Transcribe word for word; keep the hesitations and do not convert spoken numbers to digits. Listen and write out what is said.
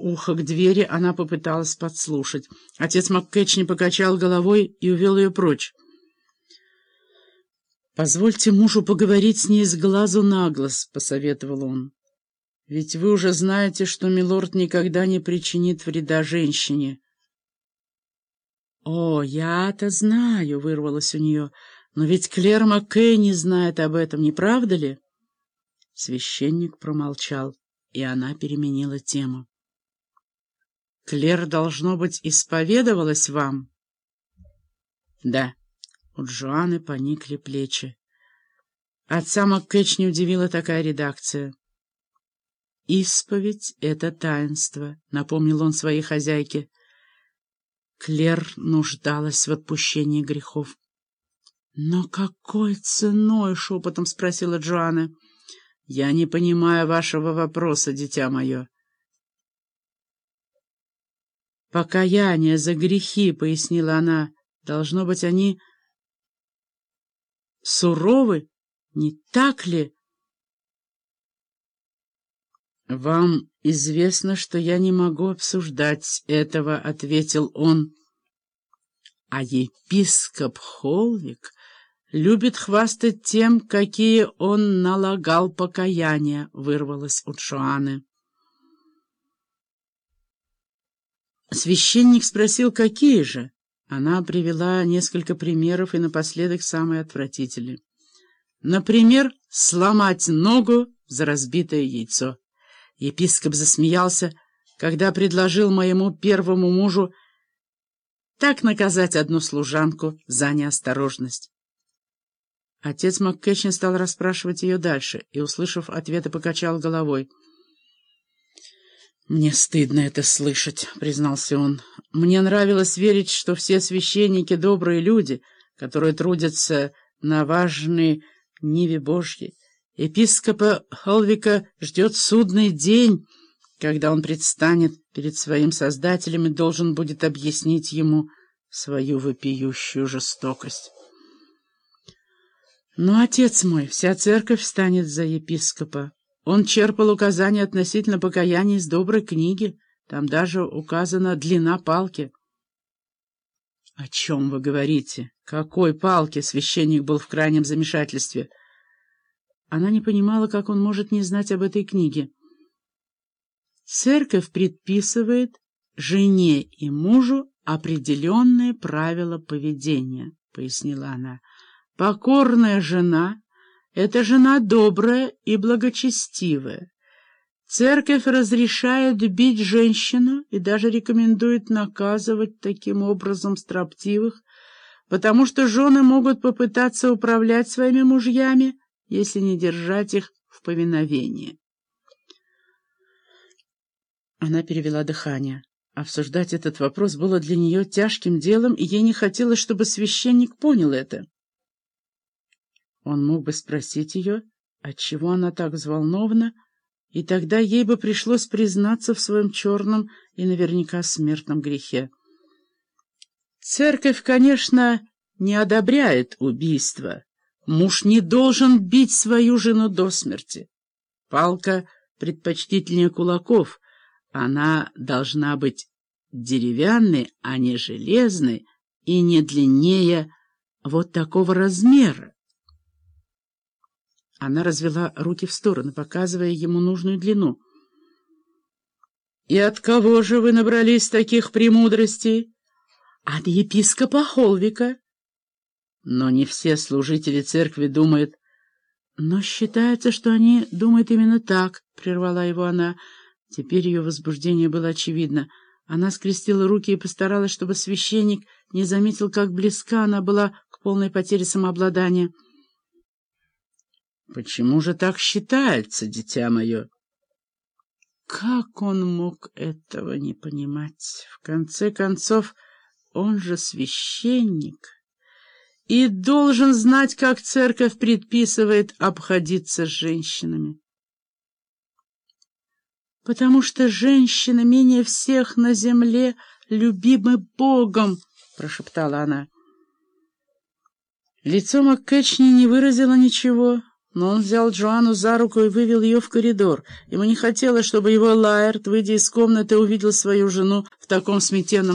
ухо к двери, она попыталась подслушать. Отец МакКетчни покачал головой и увел ее прочь. «Позвольте мужу поговорить с ней с глазу на глаз», — посоветовал он. «Ведь вы уже знаете, что милорд никогда не причинит вреда женщине». «О, я-то знаю», — вырвалось у нее, — «но ведь Клэр Маккей не знает об этом, не правда ли?» Священник промолчал, и она переменила тему. «Клэр, должно быть, исповедовалась вам?» «Да». У Джоанны поникли плечи. Отца МакКетчни удивила такая редакция. «Исповедь — это таинство», — напомнил он своей хозяйке. Клэр нуждалась в отпущении грехов. «Но какой ценой?» — шепотом спросила Джоанна. «Я не понимаю вашего вопроса, дитя мое». «Покаяние за грехи», — пояснила она, — «должно быть, они суровы, не так ли?» «Вам известно, что я не могу обсуждать этого», — ответил он. «А епископ Холвик любит хвастать тем, какие он налагал покаяния», — вырвалось у Джоанны. Священник спросил, какие же. Она привела несколько примеров и напоследок самые отвратительные. Например, сломать ногу за разбитое яйцо. Епископ засмеялся, когда предложил моему первому мужу так наказать одну служанку за неосторожность. Отец МакКетчни стал расспрашивать ее дальше и, услышав ответы, покачал головой. «Мне стыдно это слышать», — признался он. «Мне нравилось верить, что все священники — добрые люди, которые трудятся на важной ниве Божьей. Епископа Холвика ждет судный день, когда он предстанет перед своим Создателем и должен будет объяснить ему свою вопиющую жестокость. Но, отец мой, вся церковь станет за епископа. Он черпал указания относительно покаяния из доброй книги. Там даже указана длина палки». «О чем вы говорите? Какой палки?» Священник был в крайнем замешательстве. Она не понимала, как он может не знать об этой книге. «Церковь предписывает жене и мужу определенные правила поведения», — пояснила она. «Покорная жена — это жена добрая и благочестивая. Церковь разрешает бить женщину и даже рекомендует наказывать таким образом строптивых, потому что жены могут попытаться управлять своими мужьями, если не держать их в повиновении». Она перевела дыхание. Обсуждать этот вопрос было для нее тяжким делом, и ей не хотелось, чтобы священник понял это. Он мог бы спросить ее, отчего она так взволнована, и тогда ей бы пришлось признаться в своем черном и наверняка смертном грехе. Церковь, конечно, не одобряет убийство. Муж не должен бить свою жену до смерти. Палка предпочтительнее кулаков. Она должна быть деревянной, а не железной, и не длиннее вот такого размера. Она развела руки в стороны, показывая ему нужную длину. «И от кого же вы набрались таких премудростей?» «От епископа Холвика». «Но не все служители церкви думают...» «Но считается, что они думают именно так», — прервала его она. Теперь ее возбуждение было очевидно. Она скрестила руки и постаралась, чтобы священник не заметил, как близка она была к полной потере самообладания. «Почему же так считается, дитя мое?» Как он мог этого не понимать? В конце концов, он же священник и должен знать, как церковь предписывает обходиться с женщинами. «Потому что женщины менее всех на земле любимы Богом», — прошептала она. Лицо МакКетчни не выразило ничего. Но он взял Джоанну за руку и вывел ее в коридор. Ему не хотелось, чтобы его Лаэрт, выйдя из комнаты, увидел свою жену в таком смятенном